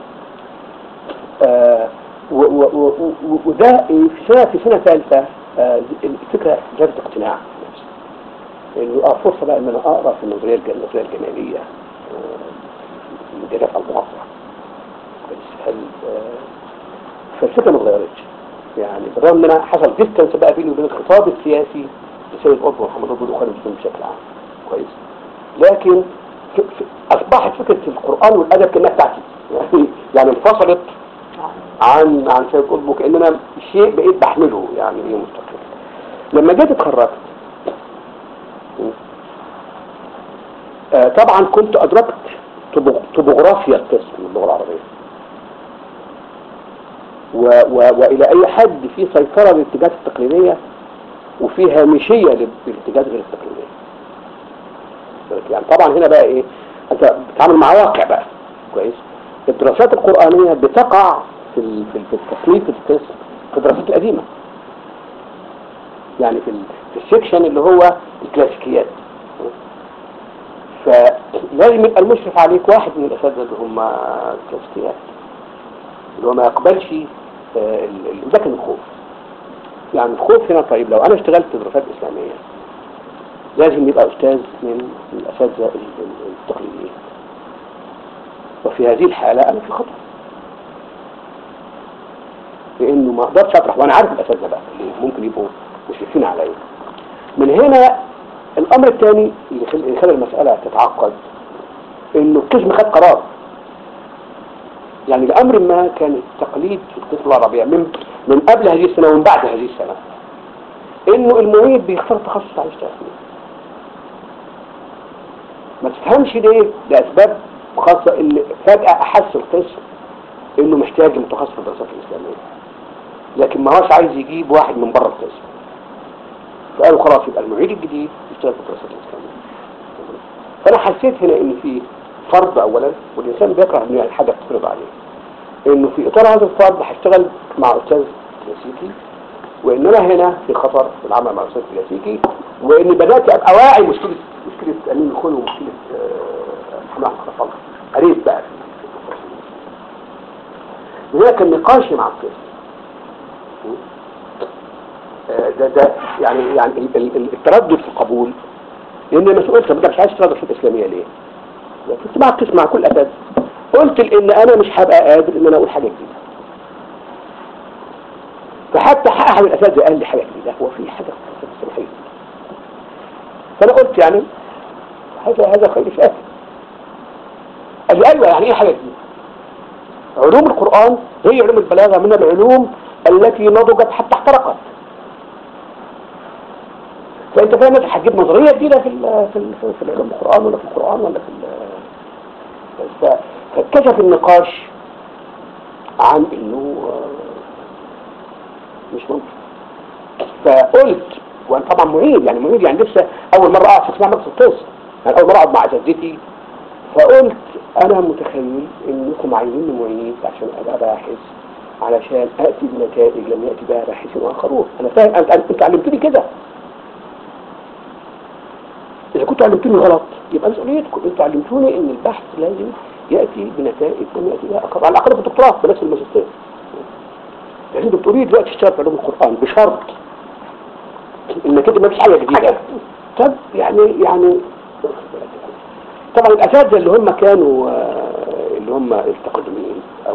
Speaker 1: آه وده في سنه في سنه ثالثه آه الفكره جابت اقتناع انه اه فرصه بقى ان انا اقرا في النظريه النظريه الجماليه المجالات المعاصره. بس هل فالفكره ما اتغيرتش يعني بالرغم ان انا حصل ديستنس بقى بيني وبين الخطاب السياسي لسيد قطب ومحمد قطب وخالد مسلم بشكل عام كويس، لكن اصبحت فكره القران والادب كانها بتاعتي يعني يعني انفصلت عن عن سيد قطب وكأن انا شيء بقيت بحمله يعني ايه مستقل. لما جيت اتخرجت آه طبعا كنت ادركت طبوغرافيا القسم اللغه العربيه و و والى اي حد في سيطره للاتجاهات التقليديه وفي هامشيه للاتجاهات غير التقليديه. يعني طبعا هنا بقى ايه انت بتتعامل مع واقع بقى كويس. الدراسات القرانيه بتقع في في التصنيف القسم في الدراسات القديمه يعني في في السكشن اللي هو الكلاسيكيات، فلازم يبقى المشرف عليك واحد من الاساتذه اللي هم الكلاسيكيات اللي هو ما يقبلش ده كان الخوف. يعني الخوف هنا طيب لو انا اشتغلت دراسات اسلاميه لازم يبقى استاذ من الاساتذه التقليديين، وفي هذه الحاله انا في خطر لانه ما اقدرش اطرح وانا عارف الاساتذه بقى اللي ممكن يبقوا مشرفين عليا. من هنا الامر الثاني اللي خلى المساله تتعقد انه القسم خد قرار يعني لأمر ما كان التقليد في القسم العربية من من قبل هذه السنة ومن بعد هذه السنة إنه المعيد بيختار تخصص على الاشتغال. ما تفهمش ليه لأسباب وخاصة ان فجأة احس القسم انه محتاج متخصص في الدراسات الاسلامية، لكن ما هوش عايز يجيب واحد من بره القسم. فقالوا خلاص يبقى المعيد الجديد يشتغل في الدراسات الاسلامية. فانا حسيت هنا ان في فرض اولا، والانسان بيكره ان الحاجة تفرض عليه، انه في اطار هذا الفرض هشتغل مع استاذ كلاسيكي، واننا هنا في خطر في العمل مع استاذ كلاسيكي، واني بدات ابقى واعي مشكله مشكله امين الخلق ومشكله محمد خلف قريب بقى. هناك النقاش مع القسم ده ده يعني يعني التردد في القبول، لان مسؤول طب انت مش عايز تشتغل في الاسلاميه ليه؟ كنت مع القسم مع كل اساتذه، قلت لان انا مش هبقى قادر ان انا اقول حاجه جديده. فحتى احد الاساتذه قال لي حاجه جديده، هو في حاجه في الصلاحيه. فانا قلت يعني هذا هذا خير شيء. قال لي ايوه يعني ايه حاجه جديده؟ علوم القران هي علوم البلاغه من العلوم التي نضجت حتى احترقت. فانت فاهم انت هتجيب نظريه جديده في في في علوم القران ولا في القران ولا في فاتكشف النقاش عن انه مش ممكن. فقلت وانا طبعا معيد يعني معيد يعني لسه اول مره اقعد في اجتماع مجلس القسم، يعني اول مره اقعد مع اساتذتي. فقلت انا متخيل انكم عايزيني معيد عشان ابقى باحث، علشان اتي بنتائج لم ياتي بها باحثين اخرون. انا فاهم انت علمتني كده، اذا كنتوا علمتوني غلط يبقى مسؤوليتكم. انتوا علمتوني ان البحث لازم ياتي بنتائج لم ياتي بها اخر، على الاقل في الدكتوراه بنفس الماجستير. يعني الدكتوراه دلوقتي تشتغل في علوم القران بشرط انك انت ما فيش حاجه جديده. طب يعني يعني طبعا الاساتذه اللي هم كانوا اللي هم التقدمين او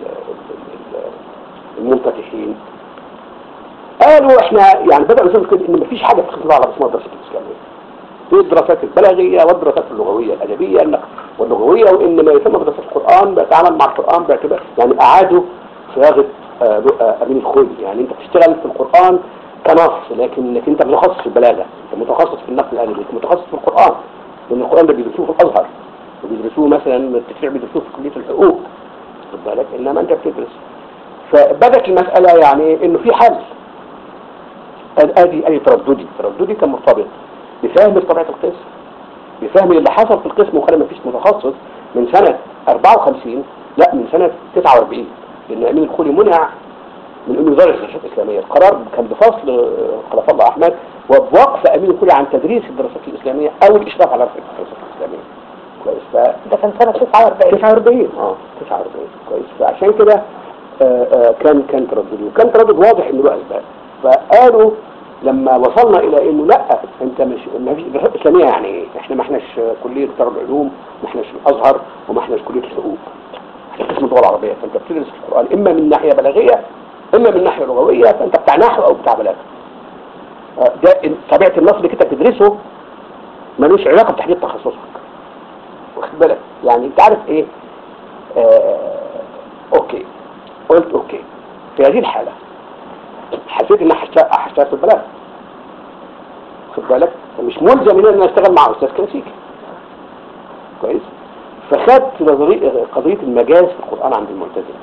Speaker 1: المنفتحين قالوا احنا يعني بدأوا يقولوا كده ان ما فيش حاجه تخطر على اسمها الدراسات الاسلاميه. في الدراسات البلاغيه والدراسات اللغويه الادبيه واللغويه، وان ما يسمى بدراسه القران بيتعامل مع القران باعتبار يعني اعادوا صياغه امين الخلق. يعني انت بتشتغل في القران كنص، لكنك انت متخصص في البلاغه، انت متخصص في النقل الادبي، انت متخصص في القران، لان القران ده بيدرسوه في الازهر وبيدرسوه مثلا التشريع بيدرسوه في كليه الحقوق، خد بالك، انما انت بتدرس. فبدت المساله يعني انه في حل. ادي ادي ترددي ترددي كان مرتبط بفهم طبيعه القسم، بفهم اللي حصل في القسم وخلى ما فيش متخصص من سنه أربعة وخمسين، لا من سنه تسعة وأربعين، لان امين الخولي منع من انه يدرس الدراسات الاسلاميه. القرار كان بفصل خلف الله احمد وبوقف امين الخولي عن تدريس الدراسات الاسلاميه او الاشراف على الدراسات الاسلاميه. كويس. ف
Speaker 3: ده كان سنه تسعة وأربعين
Speaker 1: تسعة وأربعين اه تسعة وأربعين. كويس. فعشان كده كان كان تردد، وكان تردد واضح انه له اسباب. فقالوا لما وصلنا الى انه لا انت مش ما فيش دراسات اسلاميه، يعني ايه؟ احنا ما احناش كليه دار العلوم، ما احناش الازهر، وما احناش كليه الحقوق، احنا قسم اللغه العربيه. فانت بتدرس القران اما من ناحيه بلاغيه اما من ناحيه لغويه، فانت بتاع نحو او بتاع بلاغه. ده طبيعه النص اللي انت بتدرسه ملوش علاقه بتحديد تخصصك، واخد بالك؟ يعني انت عارف ايه؟ آه اوكي قلت اوكي. في هذه الحاله حسيت ان هشتغل في البلاغه، خد بالك، مش ملزم ان انا اشتغل مع استاذ كلاسيكي. كويس. فخدت نظريه قضيه المجاز في القران عند المعتزله،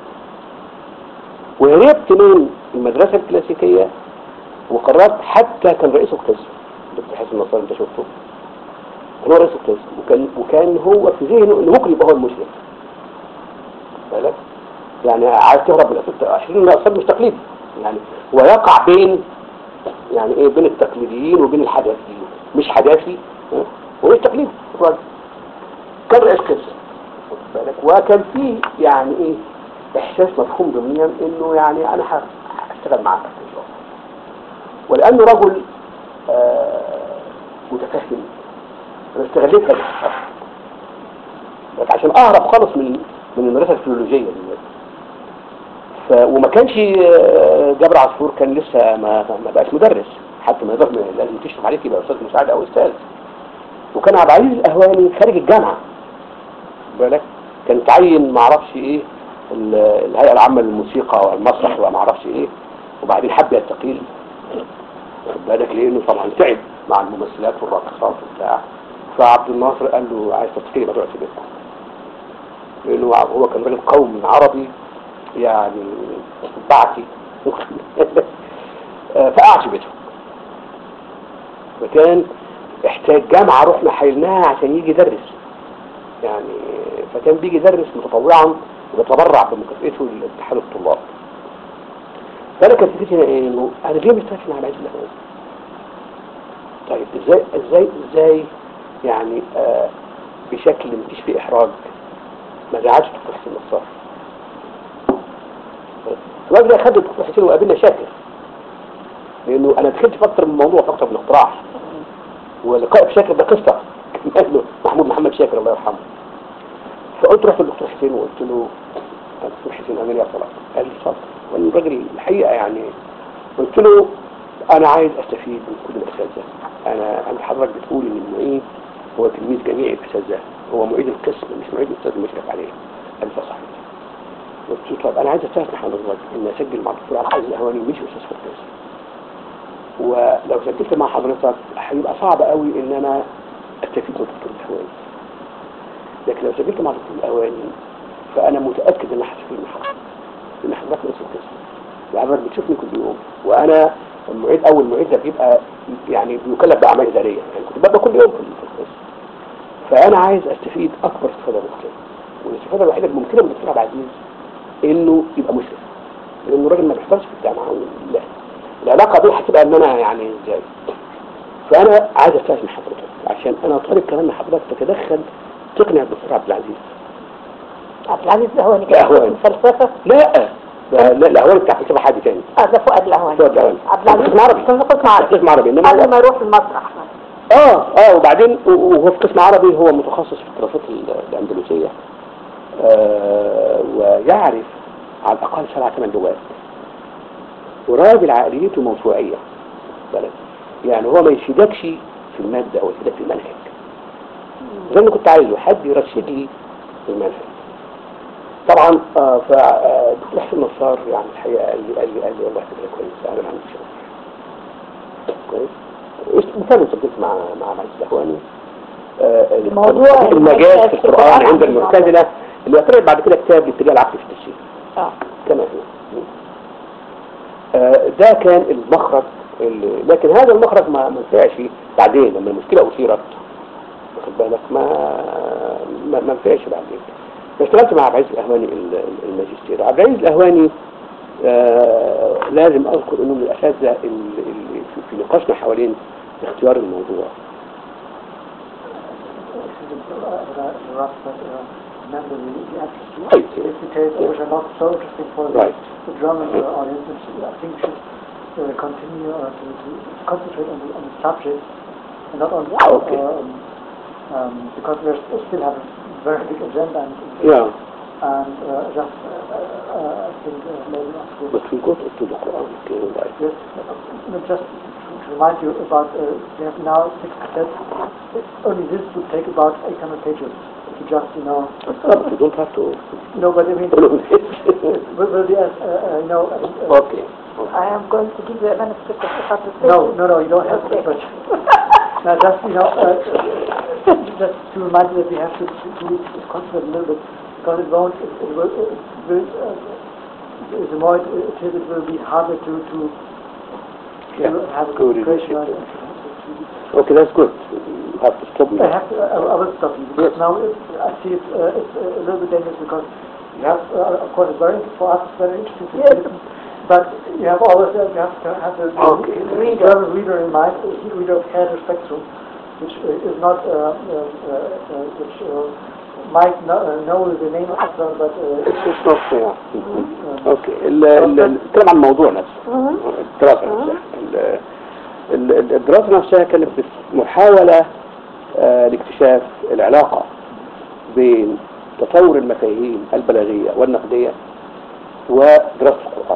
Speaker 1: وهربت من المدرسه الكلاسيكيه، وقررت حتى كان رئيس القسم دكتور حسن نصار انت شفته، كان هو رئيس القسم، وكان وكان هو في ذهنه انه ممكن يبقى هو المسلم، خد بالك، يعني عايز تهرب من الاساتذه عشان الاستاذ مش تقليدي، يعني ويقع بين يعني ايه بين التقليديين وبين الحداثيين، مش حداثي ومش تقليدي. كان رئيس قسم، خد بالك، وكان فيه يعني ايه احساس مفهوم ضمنيا انه يعني انا هشتغل معاك ان شاء الله، ولانه رجل آه متفهم. انا استغليت هذا عشان اهرب خالص من من المدرسه الفيولوجيه دي. ف وما كانش جابر عصفور كان لسه ما ما بقاش مدرس، حتى ما يقدر لازم تشرف عليك يبقى استاذ مساعد او استاذ. وكان عبد العزيز الاهواني خارج الجامعه، بالك، كان تعين ما اعرفش ايه الهيئه العامه للموسيقى او المسرح وما اعرفش ايه، وبعدين حب يستقيل، بالك، لانه طبعا تعب مع الممثلات والراقصات وبتاع. فعبد الناصر قال له عايز تستقيل يبقى تقعد في بيتكم. لأنه هو كان راجل قومي عربي يعني بعثي فأعجبته، فكان احتاج جامعة رحنا حيلناها عشان يجي يدرس يعني، فكان بيجي يدرس متطوعا ويتبرع بمكافئته لاتحاد الطلاب. فأنا كانت فكرتي ايه؟ انه انا ليه مستفيد مع العيد الأهواني؟ طيب ازاي ازاي ازاي يعني آه بشكل مفيش فيه احراج ما زعلش دكتور حسين نصار. الراجل ده خد دكتور حسين وقابلنا شاكر، لانه انا دخلت في اكتر من موضوع، في اكتر من اقتراح، ولقاء بشاكر ده قصه كان له محمود محمد شاكر الله يرحمه. فقلت رحت للدكتور حسين وقلت له الدكتور حسين امين يا صلاح، قال لي اتفضل. وانا الراجل الحقيقه يعني قلت له انا عايز استفيد من كل الاساتذه. انا انت حضرتك بتقول ان المعيد هو تلميذ جميع الاساتذه، هو معيد القسم مش معيد الاستاذ المشرف عليه. قال لي صحيح. قلت له طب انا عايز استفيد حضرتك ان اسجل مع الدكتور عبد العزيز الأهواني مش استاذ في القسم، ولو سجلت مع حضرتك هيبقى صعب قوي ان انا استفيد من الدكتور الأهواني، لكن لو سجلت مع الدكتور الأهواني فانا متاكد ان هستفيد من حضرتك، لان حضرتك نفس القسم وحضرتك بتشوفني كل يوم، وانا المعيد اول معيد ده بيبقى يعني بيكلف باعمال اداريه، يعني كنت ببقى كل يوم في القسم، فانا عايز استفيد اكبر استفاده ممكنه. والاستفاده الوحيده الممكنه من الدكتور عبد العزيز انه يبقى مشرف، لانه الراجل ما بيحضرش في الجامعه، لا العلاقه دي هتبقى ان انا يعني ازاي. فانا عايز استفيد من حضرتك عشان انا طالب كمان من حضرتك تتدخل تقنع الدكتور عبد العزيز.
Speaker 3: عبد العزيز الأهواني
Speaker 1: الأهواني.
Speaker 3: كان فلسفة؟
Speaker 1: لا لا لا الأهواني بتاع فلسفة حد تاني.
Speaker 3: اه ده فؤاد الأهواني.
Speaker 1: فؤاد الأهواني.
Speaker 3: عبد العزيز
Speaker 1: قسم عربي.
Speaker 3: كان في قسم عربي.
Speaker 1: قسم عربي انما
Speaker 3: قبل ما يروح المسرح.
Speaker 1: اه اه وبعدين وهو في قسم عربي هو متخصص في الدراسات الأندلسية، آه ويعرف على الأقل سبع ثمان لغات، وراجل عقليته موسوعية بلد، يعني هو ما يشيدكش في المادة أو يشيدك في المنهج. زي ما كنت عايزه حد يرشد لي المنهج. طبعا آه فدكتور حسين نصار يعني الحقيقة قال لي قال لي قال لي والله فكرة كويسة، أنا ما عنديش كويس. مثلا سجلت مع مع عبد العزيز الأهواني
Speaker 3: موضوع
Speaker 1: المجاز في القرآن عند المعتزلة اللي يعتبر بعد كده كتاب الاتجاه العقلي في التفسير.
Speaker 3: اه
Speaker 1: كما هو. آه ده كان المخرج اللي لكن هذا المخرج ما منفعش بعدين لما المشكلة أثيرت، واخد بالك ما ما منفعش بعدين. اشتغلت مع عبد العزيز الأهواني الماجستير. عبد العزيز الأهواني آه لازم أذكر إنه من الأساتذة اللي في نقاشنا حوالين اختيار الموضوع.
Speaker 2: Remember the actual details which are not so interesting for the,
Speaker 1: right.
Speaker 2: the German uh, audience, which I think should uh, continue uh, to, to concentrate on the, on the subject and not on
Speaker 1: oh, okay.
Speaker 2: um, um, because we still have a very big agenda and,
Speaker 1: yeah.
Speaker 2: and uh, just uh, uh, I think uh, maybe not good.
Speaker 1: But we go to the Quran, okay, right?
Speaker 2: Yes, uh, just to remind you about uh, we have now six cassettes. Only this would take about eight hundred pages. To just, you know,
Speaker 1: uh, you don't have to.
Speaker 2: No, but I mean, it will be as, uh, uh, you know. Uh,
Speaker 1: okay. okay.
Speaker 3: I am going to give you a manuscript of the Father.
Speaker 2: No, no, no, you don't have
Speaker 3: okay.
Speaker 2: to. But now, just, you know, uh, just to remind you that we have to, to, to concentrate a little bit because it won't. It, it will. It will uh, the more it, it is, it will be harder to to,
Speaker 1: yeah.
Speaker 2: to have a
Speaker 1: good
Speaker 2: concentration.
Speaker 1: Okay, that's good. You have to stop me.
Speaker 2: I have to, I, I will stop you because yes. now it, I see it's, uh, it's a little bit dangerous because you have, uh, of course, it's very for us it's very interesting to yes. listen, but you have always uh, you have to have the
Speaker 1: okay.
Speaker 2: reader, German reader in mind, the reader of Herder Spectrum, which uh, is not uh, uh, uh, which uh, might not, uh, know the name of it, but uh,
Speaker 1: it's, it's not fair. Mm-hmm. okay. الكلام عن الموضوع نفسه. الدراسة نفسها. الدراسة نفسها كانت محاولة آه لاكتشاف العلاقة بين تطور المفاهيم البلاغية والنقدية ودراسة القرآن،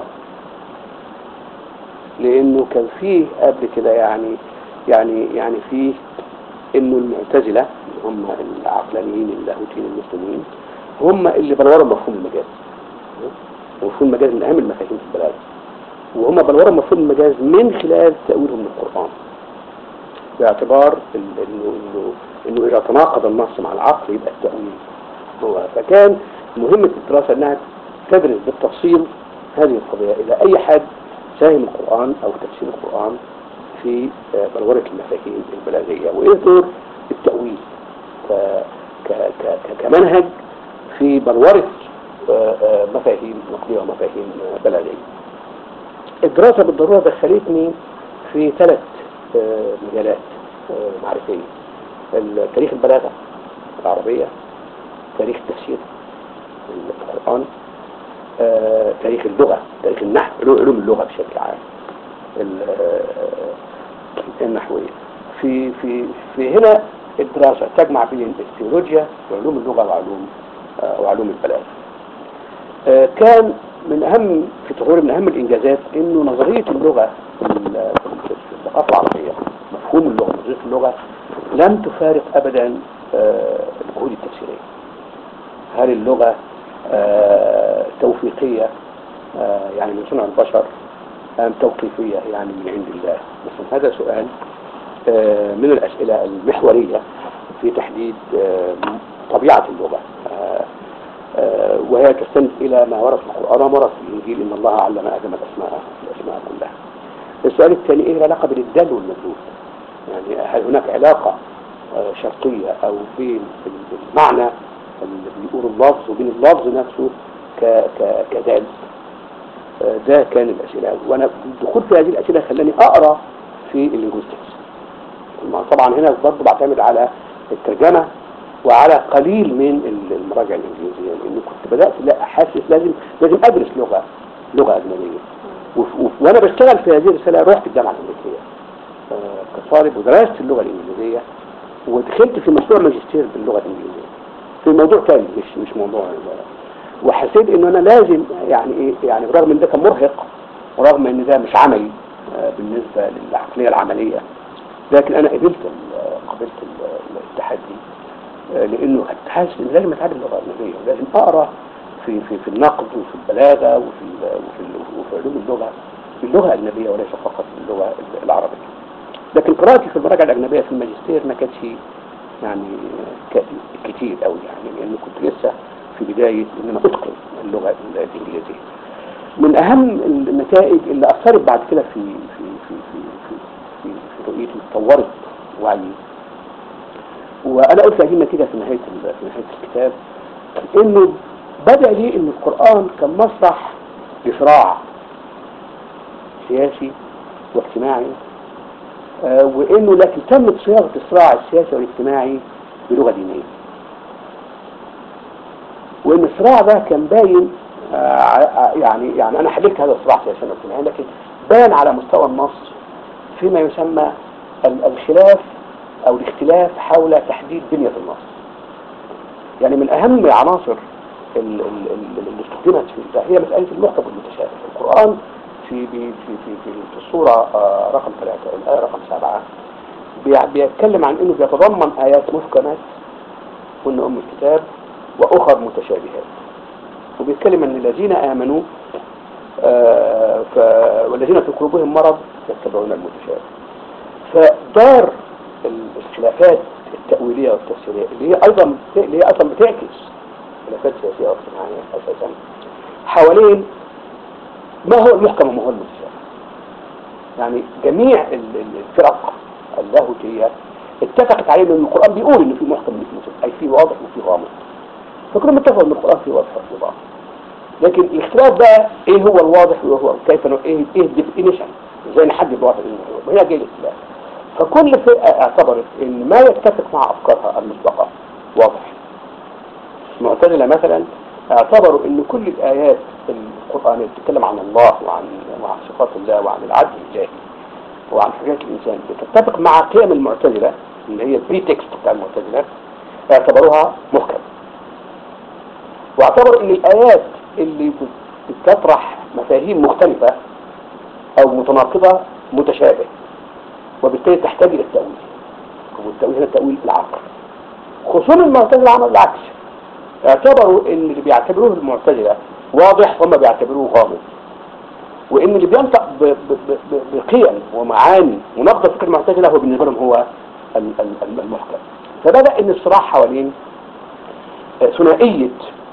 Speaker 1: لأنه كان فيه قبل كده يعني يعني يعني فيه إنه المعتزلة هم العقلانيين اللاهوتيين المسلمين هم اللي بلوروا مفهوم المجاز. مفهوم المجاز من أهم المفاهيم في البلاغة، وهم بلوروا مفهوم المجاز من خلال تأويلهم للقرآن، باعتبار إنه إنه إنه إذا تناقض النص مع العقل يبقى التأويل هو. فكان مهمة الدراسة أنها تدرس بالتفصيل هذه القضية إلى أي حد فهم القرآن أو تفسير القرآن في بلورة المفاهيم البلاغية، وإيه دور التأويل ك... ك... ك... كمنهج في بلورة مفاهيم نقدية ومفاهيم بلاغية. الدراسة بالضرورة دخلتني في ثلاث مجالات معرفية: تاريخ البلاغة العربية، تاريخ التفسير القرآن، تاريخ اللغة، تاريخ النحو، علوم اللغة بشكل عام النحوية. في في في هنا الدراسة تجمع بين الثيولوجيا وعلوم اللغة وعلوم وعلوم البلاغة. كان من أهم في تطوير من أهم الإنجازات إنه نظرية اللغة في الثقافة العربية، مفهوم اللغة، نظرية اللغة لم تفارق أبدا الجهود التفسيرية. هل اللغة توفيقية يعني من صنع البشر أم توقيفية يعني من عند الله؟ مثلا هذا سؤال من الأسئلة المحورية في تحديد طبيعة اللغة، وهي تستند إلى ما ورد في القرآن وورد في الإنجيل: إن الله علم آدم الأسماء الأسماء كلها. السؤال الثاني: إيه العلاقة بين الدال والمدلول؟ يعني هل هناك علاقة شرطية أو بين المعنى اللي بيقول اللفظ وبين اللفظ نفسه كدال؟ ده كان الأسئلة، وأنا الدخول في هذه الأسئلة خلاني أقرأ في اللينجويستكس. طبعا هنا برضه بعتمد على الترجمة وعلى قليل من المراجع الإنجليزية، لأنه كنت بدأت لا أحاسس لازم لازم أدرس لغة لغة أجنبية. وأنا بشتغل في هذه الرسالة رحت الجامعة الأمريكية كطالب ودرست اللغة الإنجليزية، ودخلت في مشروع ماجستير باللغة الإنجليزية في موضوع ثاني مش مش موضوع، وحسيت إنه أنا لازم يعني إيه يعني برغم إن ده كان مرهق ورغم إن ده مش عملي بالنسبة للعقلية العملية، لكن أنا قبلت قبلت التحدي، لأنه حاسس إن لازم أتعلم اللغة الأجنبية ولازم أقرأ في في في النقد وفي البلاغة وفي وفي وفي علوم اللغة باللغة الأجنبية وليس فقط باللغة العربية. لكن قراءتي في المراجع الأجنبية في الماجستير ما كانتش يعني كتير قوي، يعني لأنه كنت لسه في بداية إن أنا أتقن اللغة الإنجليزية. من أهم النتائج اللي أثرت بعد كده في في في في في في, في رؤيتي وطورت وعيي، وأنا قلت هذه النتيجة في نهاية في نهاية الكتاب، إنه بدأ لي إن القرآن كان مسرح لصراع سياسي واجتماعي، آه وإنه لكن تمت صياغة الصراع السياسي والاجتماعي بلغة دينية، وإن الصراع ده كان باين آه يعني يعني أنا حللت هذا الصراع سياسي واجتماعي، لكن بان على مستوى النص فيما يسمى الخلاف أو الاختلاف حول تحديد بنية النص. يعني من أهم عناصر اللي استخدمت في هي مسألة المحكم والمتشابه. القرآن في في في في في السورة رقم ثلاثة الآية رقم سبعة بيتكلم عن إنه بيتضمن آيات محكمات كن أم الكتاب وأخر متشابهات، وبيتكلم عن الذين آمنوا والذين في قلوبهم مرض يتبعون المتشابه. فدار الخلافات التأويلية والتفسيرية اللي هي أيضا اللي هي أصلا بتعكس خلافات سياسية واجتماعية أساسا حوالين ما هو المحكم وما هو المتشابه. يعني جميع الفرق اللاهوتية اتفقت عليه ان القرآن بيقول ان في محكم وفي متشابه، أي في واضح وفي غامض، فكلهم اتفقوا ان القرآن فيه واضح وفيه غامض. لكن الاختلاف بقى ايه هو الواضح وهو كيف ايه ايه الديفينيشن، ازاي نحدد الواضح وهنا جاي الاختلاف. فكل فرقة اعتبرت ان ما يتفق مع افكارها المسبقة واضح. المعتزلة مثلا اعتبروا ان كل الايات القرآنية بتتكلم عن الله وعن وعن صفات الله وعن العدل الالهي وعن حاجات الانسان بتتفق مع قيم المعتزلة اللي هي البريتكست بتاع المعتزلة، اعتبروها محكم. واعتبروا ان الايات اللي بتطرح مفاهيم مختلفة او متناقضة متشابه، وبالتالي تحتاج الى التأويل، والتأويل هنا التأويل العقل. خصوم المعتزلة عملوا العكس، اعتبروا ان اللي بيعتبروه المعتزلة واضح هم بيعتبروه غامض، وان اللي بينطق بقيم ومعاني ونقض فكر المعتزلة هو بالنسبة لهم هو المحكم. فبدأ ان الصراع حوالين ثنائية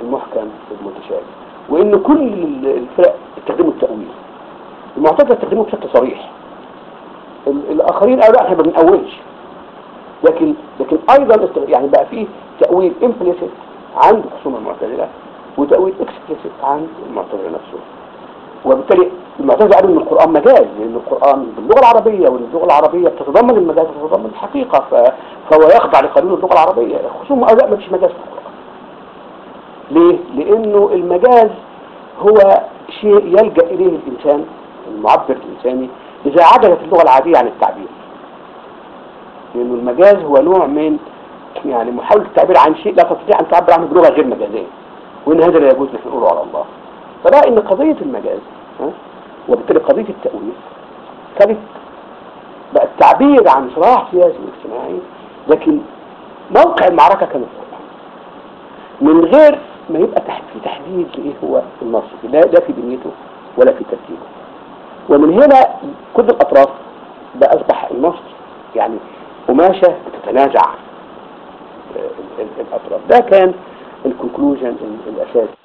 Speaker 1: المحكم والمتشابه، وان كل الفرق استخدموا التأويل. المعتزلة استخدموه بشكل صريح، الاخرين قالوا لا احنا ما بنأولش، لكن لكن ايضا يعني بقى فيه تأويل امبليسيت عند خصوم المعتزلة وتأويل اكسبليسيت عند المعتزلة نفسه. وبالتالي المعتزلة قالوا ان القرآن مجاز، لان القرآن باللغة العربية، واللغة العربية بتتضمن المجاز وتتضمن الحقيقة، فهو يخضع لقانون اللغة العربية. خصوم قالوا لا ما فيش مجاز في القرآن. ليه؟ لانه المجاز هو شيء يلجأ اليه الانسان المعبر الانساني اذا عجزت اللغة العادية عن التعبير، لانه المجاز هو نوع من يعني محاولة التعبير عن شيء لا تستطيع ان تعبر عنه بلغة غير مجازية، وان هذا لا يجوز نحن نقوله على الله. فلا ان قضية المجاز ها وبالتالي قضية التأويل كانت بقى التعبير عن صراع سياسي واجتماعي، لكن موقع المعركة كان القرآن، من غير ما يبقى في تحديد لإيه هو النص، لا لا في بنيته ولا في ترتيبه. ومن هنا كل الأطراف بقى أصبح النص يعني قماشة بتتنازع الأطراف. ده كان الكونكلوجن الأساسي.